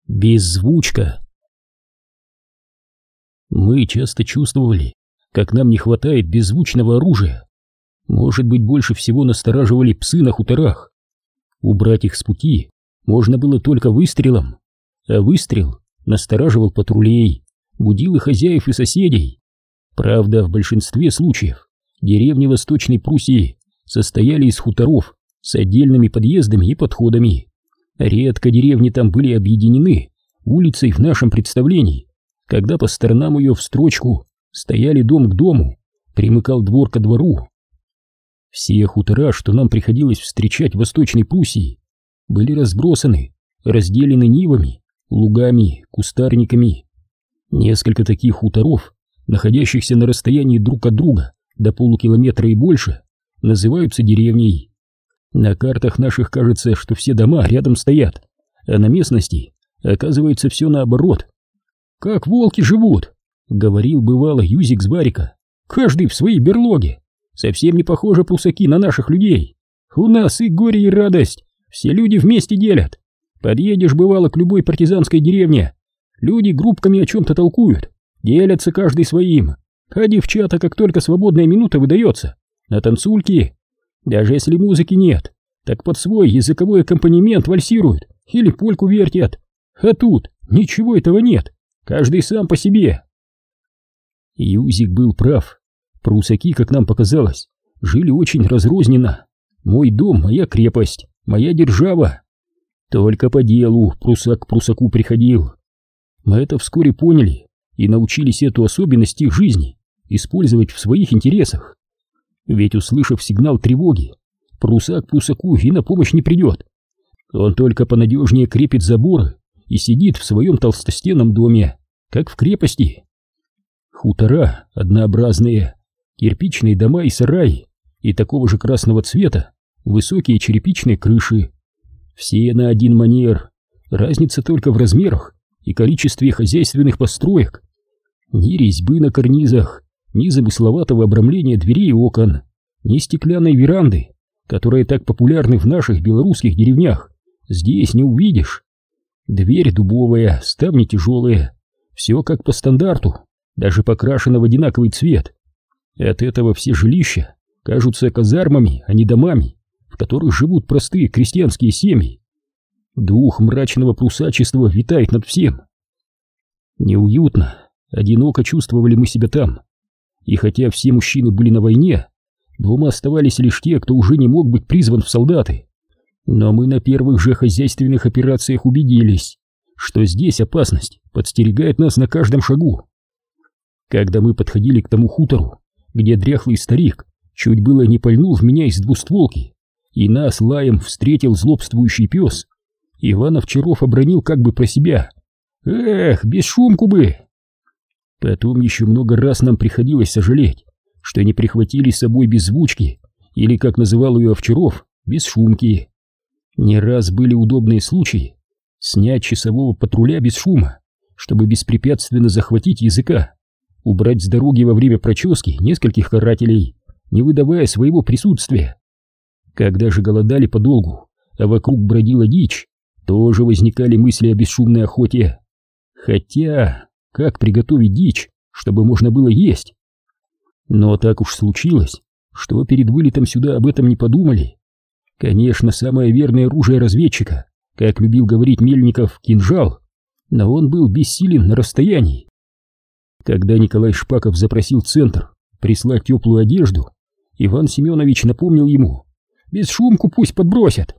Беззвучка. Мы часто чувствовали, как нам не хватает беззвучного оружия. Может быть, больше всего настораживали псы на хуторах. Убрать их с пути можно было только выстрелом, а выстрел настораживал патрулей, будил и хозяев, и соседей. Правда, в большинстве случаев деревни Восточной Пруссии состояли из хуторов с отдельными подъездами и подходами. Редко деревни там были объединены улицей в нашем представлении, когда по сторонам ее в строчку стояли дом к дому, примыкал двор ко двору. Все хутора, что нам приходилось встречать в Восточной Пруссии, были разбросаны, разделены нивами, лугами, кустарниками. Несколько таких хуторов, находящихся на расстоянии друг от друга до полукилометра и больше, называются деревней. На картах наших кажется, что все дома рядом стоят, а на местности оказывается все наоборот. «Как волки живут!» — говорил бывало Юзик с Барика. «Каждый в своей берлоге. Совсем не похожи прусаки на наших людей. У нас и горе, и радость. Все люди вместе делят. Подъедешь, бывало, к любой партизанской деревне. Люди группками о чем-то толкуют, делятся каждый своим. А девчата, как только свободная минута выдается, на танцульки. Даже если музыки нет, так под свой языковой аккомпанемент вальсируют или польку вертят. А тут ничего этого нет, каждый сам по себе». Юзик был прав. Прусаки, как нам показалось, жили очень разрозненно. Мой дом, моя крепость, моя держава. Только по делу прусак к прусаку приходил. Мы это вскоре поняли и научились эту особенность их жизни использовать в своих интересах. Ведь, услышав сигнал тревоги, прусак прусаку и на помощь не придет. Он только понадежнее крепит заборы и сидит в своем толстостенном доме, как в крепости. Хутора однообразные, кирпичные дома и сараи, и такого же красного цвета высокие черепичные крыши. Все на один манер, разница только в размерах и количестве хозяйственных построек. Ни резьбы на карнизах, ни замысловатого обрамления дверей и окон, ни стеклянной веранды, которые так популярны в наших белорусских деревнях, здесь не увидишь. Дверь дубовая, ставни тяжелые, все как по стандарту, даже покрашено в одинаковый цвет. От этого все жилища кажутся казармами, а не домами, в которых живут простые крестьянские семьи. Дух мрачного прусачества витает над всем. Неуютно, одиноко чувствовали мы себя там. И хотя все мужчины были на войне, дома оставались лишь те, кто уже не мог быть призван в солдаты. Но мы на первых же хозяйственных операциях убедились, что здесь опасность подстерегает нас на каждом шагу. Когда мы подходили к тому хутору, где дряхлый старик чуть было не пальнул в меня из двустволки, и нас лаем встретил злобствующий пес, Иван Овчаров обронил как бы про себя: «Эх, без шумку бы!» Потом еще много раз нам приходилось сожалеть, что не прихватили с собой беззвучки, или, как называл ее Овчаров, без шумки. Не раз были удобные случаи снять часового патруля без шума, чтобы беспрепятственно захватить языка, убрать с дороги во время прочески нескольких карателей, не выдавая своего присутствия. Когда же голодали подолгу, а вокруг бродила дичь, тоже возникали мысли о бесшумной охоте. Хотя, как приготовить дичь, чтобы можно было есть? Но так уж случилось, что перед вылетом сюда об этом не подумали. Конечно, самое верное оружие разведчика, как любил говорить Мельников, кинжал, но он был бессилен на расстоянии. Когда Николай Шпаков запросил центр прислать теплую одежду, Иван Семенович напомнил ему: «Без шумку пусть подбросят».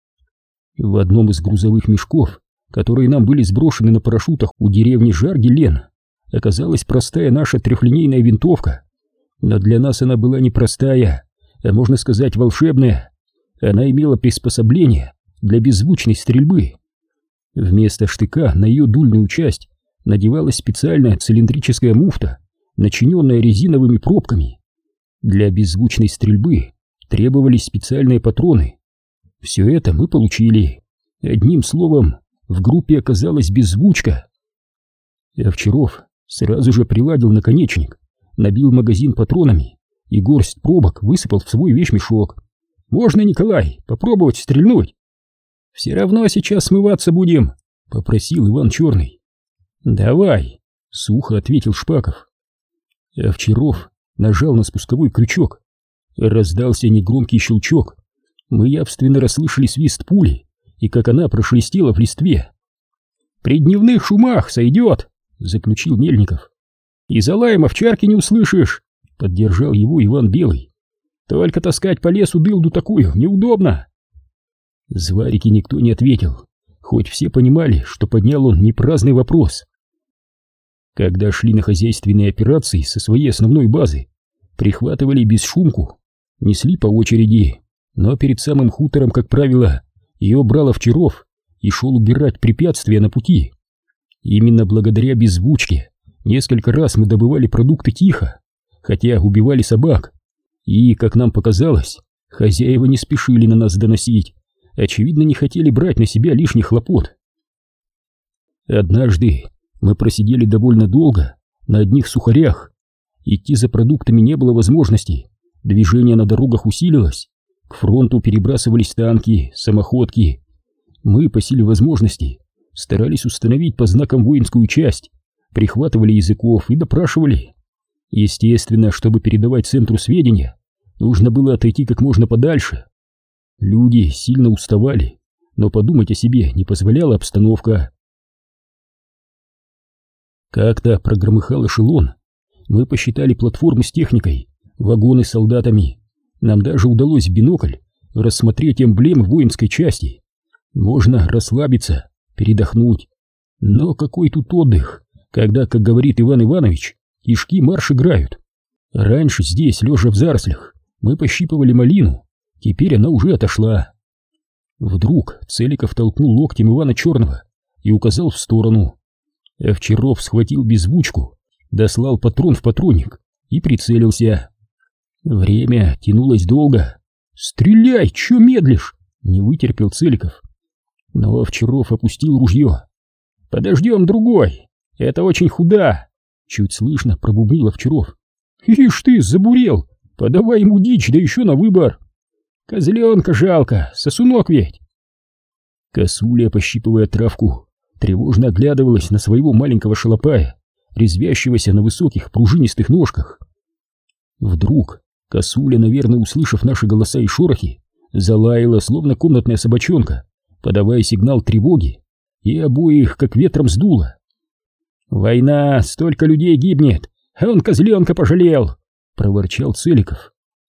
В одном из грузовых мешков, которые нам были сброшены на парашютах у деревни Жарги-Лен, оказалась простая наша трехлинейная винтовка. Но для нас она была не простая, а можно сказать волшебная. Она имела приспособление для беззвучной стрельбы. Вместо штыка на ее дульную часть надевалась специальная цилиндрическая муфта, начиненная резиновыми пробками. Для беззвучной стрельбы требовались специальные патроны. Все это мы получили. Одним словом, в группе оказалась беззвучка. Овчаров сразу же приладил наконечник, набил магазин патронами и горсть пробок высыпал в свой вещмешок. «Можно, Николай, попробовать стрельнуть?» «Все равно сейчас смываться будем. — попросил Иван Черный. «Давай», — сухо ответил Шпаков. Овчаров нажал на спусковой крючок. Раздался негромкий щелчок. Мы явственно расслышали свист пули и как она прошелестела в листве. «При дневных шумах сойдет», — заключил Мельников. «И за лаем овчарки не услышишь», — поддержал его Иван Белый. «Только таскать по лесу дылду такую неудобно». Зварики никто не ответил, хоть все понимали, что поднял он не праздный вопрос. Когда шли на хозяйственные операции со своей основной базы, прихватывали бесшумку, несли по очереди, но перед самым хутором, как правило, ее брал Овчаров и шел убирать препятствия на пути. Именно благодаря беззвучке несколько раз мы добывали продукты тихо, хотя убивали собак, и, как нам показалось, хозяева не спешили на нас доносить, очевидно, не хотели брать на себя лишних хлопот. Однажды мы просидели довольно долго на одних сухарях. Идти за продуктами не было возможности, движение на дорогах усилилось, к фронту перебрасывались танки, самоходки. Мы по силе возможности старались установить по знакам воинскую часть, прихватывали языков и допрашивали. Естественно, чтобы передавать центру сведения, нужно было отойти как можно подальше. Люди сильно уставали, но подумать о себе не позволяла обстановка. Как-то прогромыхал эшелон. Мы посчитали платформы с техникой, вагоны с солдатами. Нам даже удалось в бинокль рассмотреть эмблемы воинской части. Можно расслабиться, передохнуть. Но какой тут отдых, когда, как говорит Иван Иванович, кишки марш играют. Раньше здесь, лежа в зарослях, мы пощипывали малину, теперь она уже отошла. Вдруг Целиков толкнул локтем Ивана Черного и указал в сторону. Овчаров схватил беззвучку, дослал патрон в патронник и прицелился. Время тянулось долго. «Стреляй, чё медлишь?» — не вытерпел Целиков. Но Овчаров опустил ружье. «Подождем другой, это очень худа!» — чуть слышно пробубнил Овчаров. «Ишь ты, забурел! Подавай ему дичь, да еще на выбор! Козленка жалко, сосунок ведь!» Косуля, пощипывая травку, тревожно оглядывалась на своего маленького шалопая, резвящегося на высоких пружинистых ножках. Вдруг Косуля, наверное, услышав наши голоса и шорохи, залаяла, словно комнатная собачонка, подавая сигнал тревоги, и обоих как ветром сдуло. «Война, столько людей гибнет, а он козленка пожалел!» — проворчал Целиков.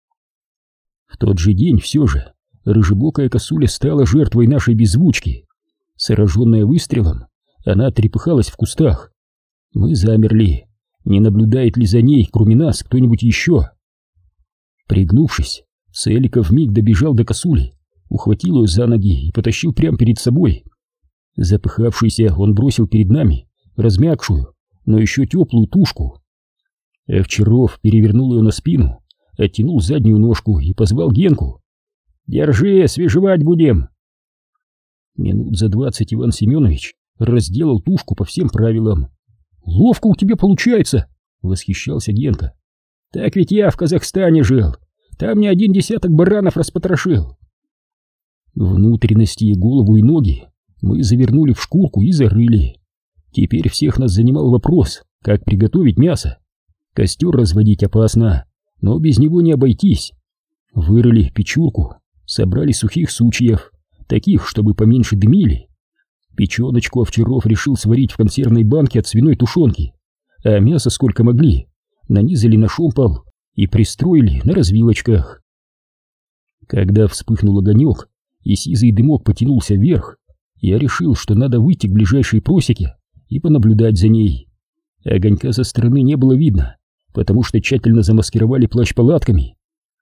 В тот же день все же рыжебокая Косуля стала жертвой нашей беззвучки. Сраженная выстрелом, она трепыхалась в кустах. Мы замерли, не наблюдает ли за ней, кроме нас, кто-нибудь еще. Пригнувшись, Целиков вмиг добежал до Косули, ухватил ее за ноги и потащил прямо перед собой. Запыхавшийся, он бросил перед нами размякшую, но еще теплую тушку. Овчаров перевернул ее на спину, оттянул заднюю ножку и позвал Генку. «Держи, свежевать будем!» Минут за 20 Иван Семенович разделал тушку по всем правилам. «Ловко у тебя получается!» — восхищался Генка. «Так ведь я в Казахстане жил, там не один десяток баранов распотрошил». Внутренности, голову и ноги мы завернули в шкурку и зарыли. Теперь всех нас занимал вопрос, как приготовить мясо. Костер разводить опасно, но без него не обойтись. Вырыли печурку, собрали сухих сучьев, таких, чтобы поменьше дымили. Печеночку Овчаров решил сварить в консервной банке от свиной тушенки, а мясо сколько могли нанизали на шомпол и пристроили на развилочках. Когда вспыхнул огонек и сизый дымок потянулся вверх, я решил, что надо выйти к ближайшей просеке и понаблюдать за ней. Огонька со стороны не было видно, потому что тщательно замаскировали плащ-палатками.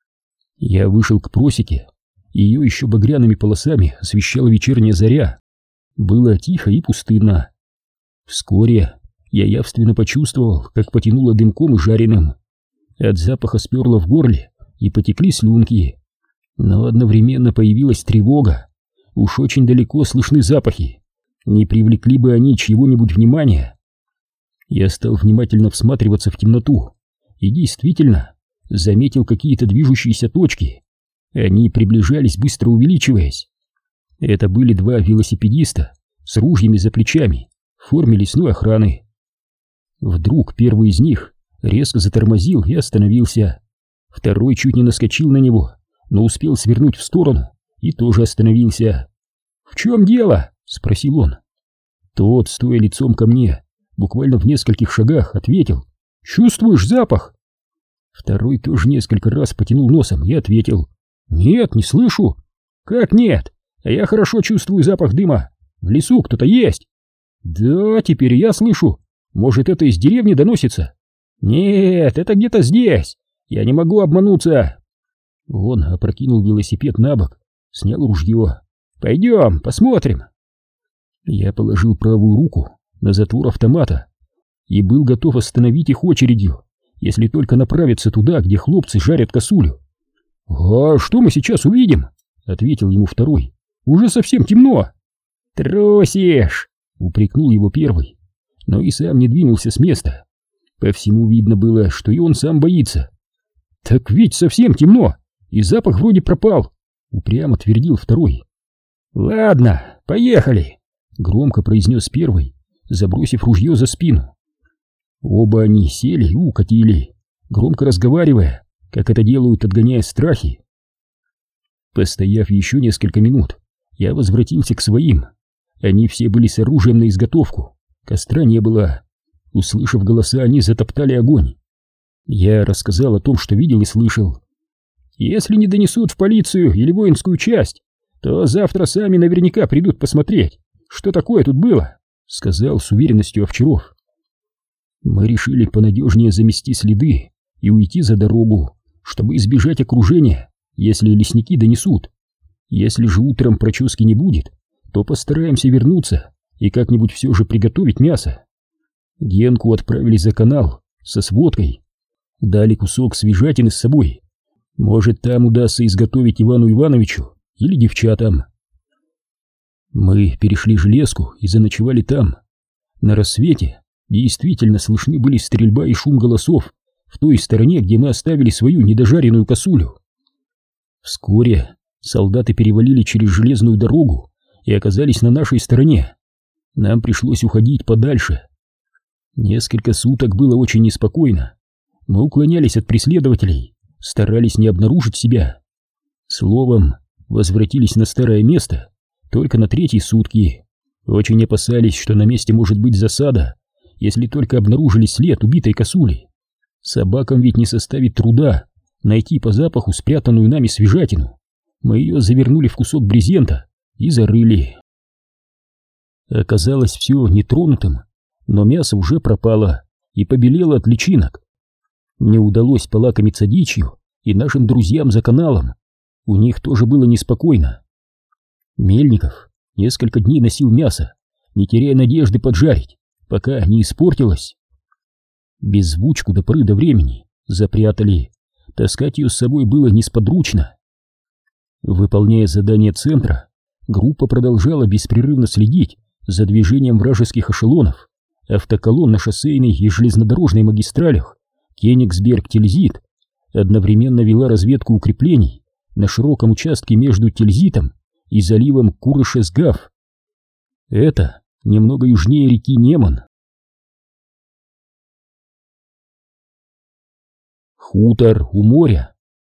Я вышел к просеке, ее еще багряными полосами освещала вечерняя заря. Было тихо и пустынно. Вскоре я явственно почувствовал, как потянуло дымком и жареным. От запаха сперло в горле и потекли слюнки. Но одновременно появилась тревога. Уж очень далеко слышны запахи. Не привлекли бы они чьего-нибудь внимания. Я стал внимательно всматриваться в темноту и действительно заметил какие-то движущиеся точки. Они приближались, быстро увеличиваясь. Это были два велосипедиста с ружьями за плечами в форме лесной охраны. Вдруг первый из них резко затормозил и остановился. Второй чуть не наскочил на него, но успел свернуть в сторону и тоже остановился. «В чем дело?» — спросил он. Тот, стоя лицом ко мне, буквально в нескольких шагах, ответил: «Чувствуешь запах?» Второй тоже несколько раз потянул носом и ответил: «Нет, не слышу». «Как нет? А я хорошо чувствую запах дыма. В лесу кто-то есть». «Да, теперь я слышу. Может, это из деревни доносится?» «Нет, это где-то здесь. Я не могу обмануться». Он опрокинул велосипед на бок, снял ружье. «Пойдем, посмотрим». Я положил правую руку на затвор автомата и был готов остановить их очередью, если только направиться туда, где хлопцы жарят косулю. «А что мы сейчас увидим?» — ответил ему второй. «Уже совсем темно». «Трусишь!» — упрекнул его первый, но и сам не двинулся с места. По всему видно было, что и он сам боится. «Так ведь совсем темно, и запах вроде пропал», — упрямо твердил второй. «Ладно, поехали», — громко произнес первый, забросив ружье за спину. Оба они сели и укатили, громко разговаривая, как это делают, отгоняя страхи. Постояв еще несколько минут, я возвратился к своим. Они все были с оружием на изготовку, костра не было. Услышав голоса, они затоптали огонь. Я рассказал о том, что видел и слышал. «Если не донесут в полицию или воинскую часть, то завтра сами наверняка придут посмотреть, что такое тут было», — сказал с уверенностью Овчаров. Мы решили понадежнее замести следы и уйти за дорогу, чтобы избежать окружения, если лесники донесут. Если же утром прочески не будет, то постараемся вернуться и как-нибудь все же приготовить мясо. Генку отправили за канал со сводкой, дали кусок свежатины с собой. Может, там удастся изготовить Ивану Ивановичу или девчатам. Мы перешли железку и заночевали там. На рассвете действительно слышны были стрельба и шум голосов в той стороне, где мы оставили свою недожаренную косулю. Вскоре солдаты перевалили через железную дорогу и оказались на нашей стороне. Нам пришлось уходить подальше. Несколько суток было очень неспокойно. Мы уклонялись от преследователей, старались не обнаружить себя. Словом, возвратились на старое место только на третьи сутки. Очень опасались, что на месте может быть засада, если только обнаружили след убитой косули. Собакам ведь не составит труда найти по запаху спрятанную нами свежатину. Мы ее завернули в кусок брезента и зарыли. Оказалось все нетронутым, но мясо уже пропало и побелело от личинок. Не удалось полакомиться дичью и нашим друзьям за каналом. У них тоже было неспокойно. Мельников несколько дней носил мясо, не теряя надежды поджарить, пока не испортилось. Беззвучку до поры до времени запрятали, таскать ее с собой было несподручно. Выполняя задание центра, группа продолжала беспрерывно следить за движением вражеских эшелонов, автоколонн на шоссейной и железнодорожной магистралях Кенигсберг-Тильзит, одновременно вела разведку укреплений на широком участке между Тильзитом и заливом Курышесгав. Это немного южнее реки Неман. Хутор у моря.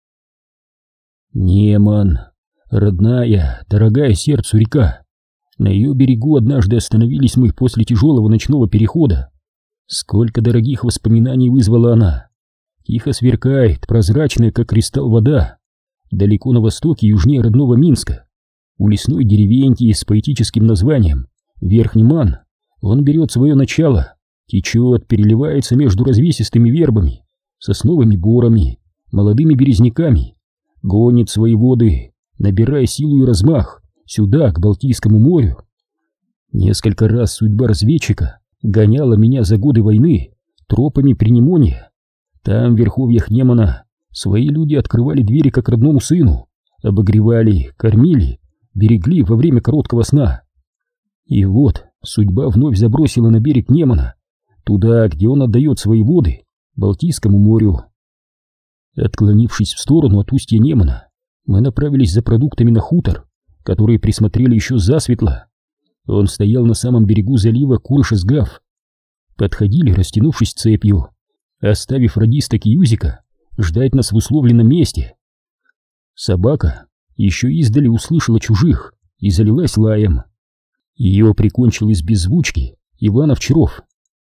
Неман, родная, дорогая сердцу река. На ее берегу однажды остановились мы после тяжелого ночного перехода. Сколько дорогих воспоминаний вызвала она. Тихо сверкает, прозрачная, как кристалл, вода. Далеко на востоке, южнее родного Минска, у лесной деревеньки с поэтическим названием Верхний Ман, он берет свое начало, течет, переливается между развесистыми вербами, сосновыми борами, молодыми березняками, гонит свои воды, набирая силу и размах, сюда, к Балтийскому морю. Несколько раз судьба разведчика гоняла меня за годы войны тропами Пренемонья. Там, в верховьях Немана, свои люди открывали двери как родному сыну, обогревали, кормили, берегли во время короткого сна. И вот судьба вновь забросила на берег Немана, туда, где он отдает свои воды Балтийскому морю. Отклонившись в сторону от устья Немана, мы направились за продуктами на хутор, которые присмотрели еще засветло. Он стоял на самом берегу залива Курышесгав. Подходили, растянувшись цепью, оставив радиста Кьюзика ждать нас в условленном месте. Собака еще издали услышала чужих и залилась лаем. Ее прикончил из беззвучки Иван Овчаров.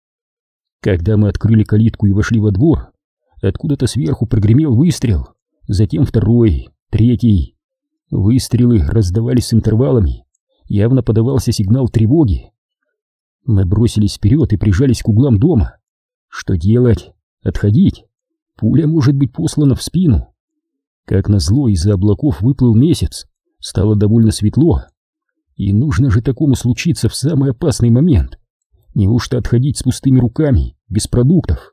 Когда мы открыли калитку и вошли во двор, откуда-то сверху прогремел выстрел, затем второй, третий. Выстрелы раздавались с интервалами, явно подавался сигнал тревоги. Мы бросились вперед и прижались к углам дома. Что делать? Отходить? Пуля может быть послана в спину. Как назло, из-за облаков выплыл месяц, стало довольно светло. И нужно же такому случиться в самый опасный момент. Неужто отходить с пустыми руками, без продуктов?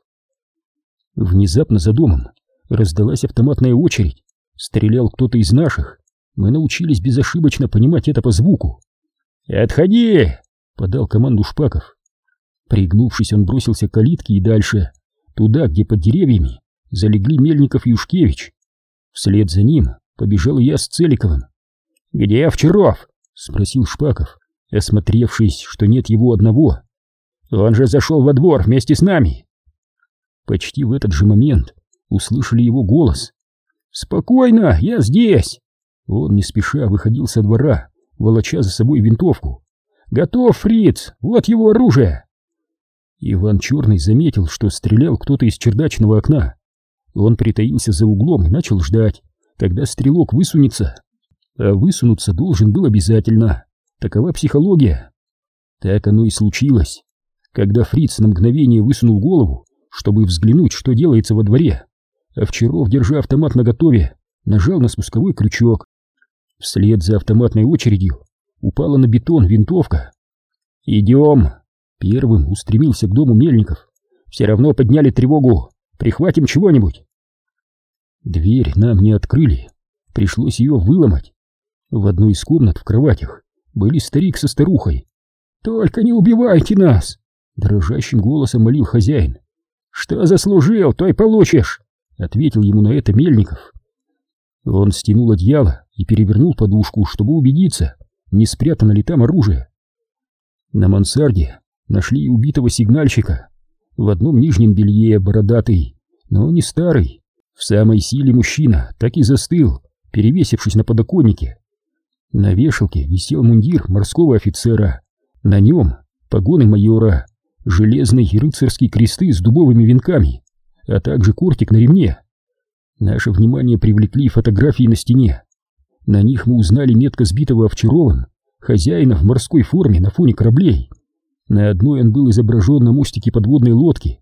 Внезапно за домом раздалась автоматная очередь. Стрелял кто-то из наших. Мы научились безошибочно понимать это по звуку. «Отходи!» — подал команду Шпаков. Пригнувшись, он бросился к калитке и дальше, туда, где под деревьями залегли Мельников и Юшкевич. Вслед за ним побежал и я с Целиковым. «Где Овчаров?» — спросил Шпаков, осмотревшись, что нет его одного. «Он же зашел во двор вместе с нами!» Почти в этот же момент услышали его голос. «Спокойно, я здесь!» Он не спеша выходил со двора, волоча за собой винтовку. «Готов, фриц! Вот его оружие!» Иван Черный заметил, что стрелял кто-то из чердачного окна. Он притаился за углом и начал ждать, когда стрелок высунется. А высунуться должен был обязательно. Такова психология. Так оно и случилось. Когда фриц на мгновение высунул голову, чтобы взглянуть, что делается во дворе, Овчаров, держа автомат наготове, нажал на спусковой крючок. Вслед за автоматной очередью упала на бетон винтовка. «Идем!» Первым устремился к дому Мельников. «Все равно подняли тревогу. Прихватим чего-нибудь». Дверь нам не открыли. Пришлось ее выломать. В одной из комнат в кроватях были старик со старухой. «Только не убивайте нас!» Дрожащим голосом молил хозяин. «Что заслужил, то и получишь!» Ответил ему на это Мельников. Он стянул одеяло и перевернул подушку, чтобы убедиться, не спрятано ли там оружие. На мансарде нашли убитого сигнальщика. В одном нижнем белье, бородатый, но не старый. В самой силе мужчина так и застыл, перевесившись на подоконнике. На вешалке висел мундир морского офицера. На нем погоны майора, железные и рыцарские кресты с дубовыми венками, а также кортик на ремне. Наше внимание привлекли фотографии на стене. На них мы узнали метко сбитого Овчаровым хозяина в морской форме на фоне кораблей. На одной он был изображен на мостике подводной лодки.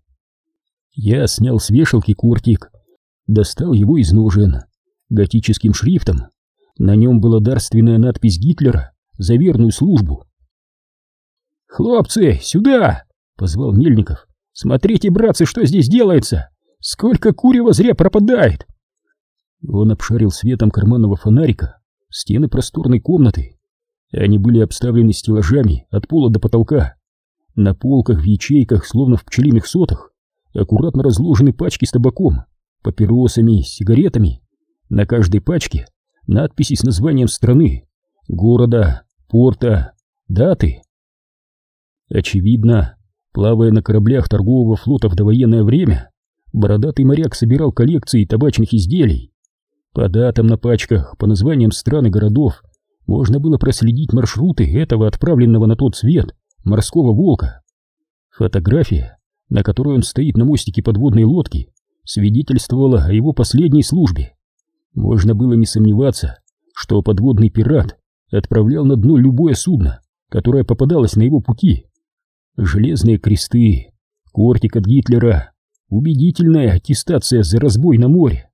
Я снял с вешалки кортик, достал его из ножен, готическим шрифтом. На нем была дарственная надпись Гитлера за верную службу. «Хлопцы, сюда!» — позвал Мельников. «Смотрите, братцы, что здесь делается! Сколько курева зря пропадает!» Он обшарил светом карманного фонарика стены просторной комнаты. Они были обставлены стеллажами от пола до потолка. На полках в ячейках, словно в пчелиных сотах, аккуратно разложены пачки с табаком, папиросами, сигаретами. На каждой пачке надписи с названием страны, города, порта, даты. Очевидно, плавая на кораблях торгового флота в довоенное время, бородатый моряк собирал коллекции табачных изделий. По датам на пачках, по названиям стран и городов можно было проследить маршруты этого отправленного на тот свет морского волка. Фотография, на которой он стоит на мостике подводной лодки, свидетельствовала о его последней службе. Можно было не сомневаться, что подводный пират отправлял на дно любое судно, которое попадалось на его пути. Железные кресты, кортик от Гитлера, убедительная аттестация за разбой на море.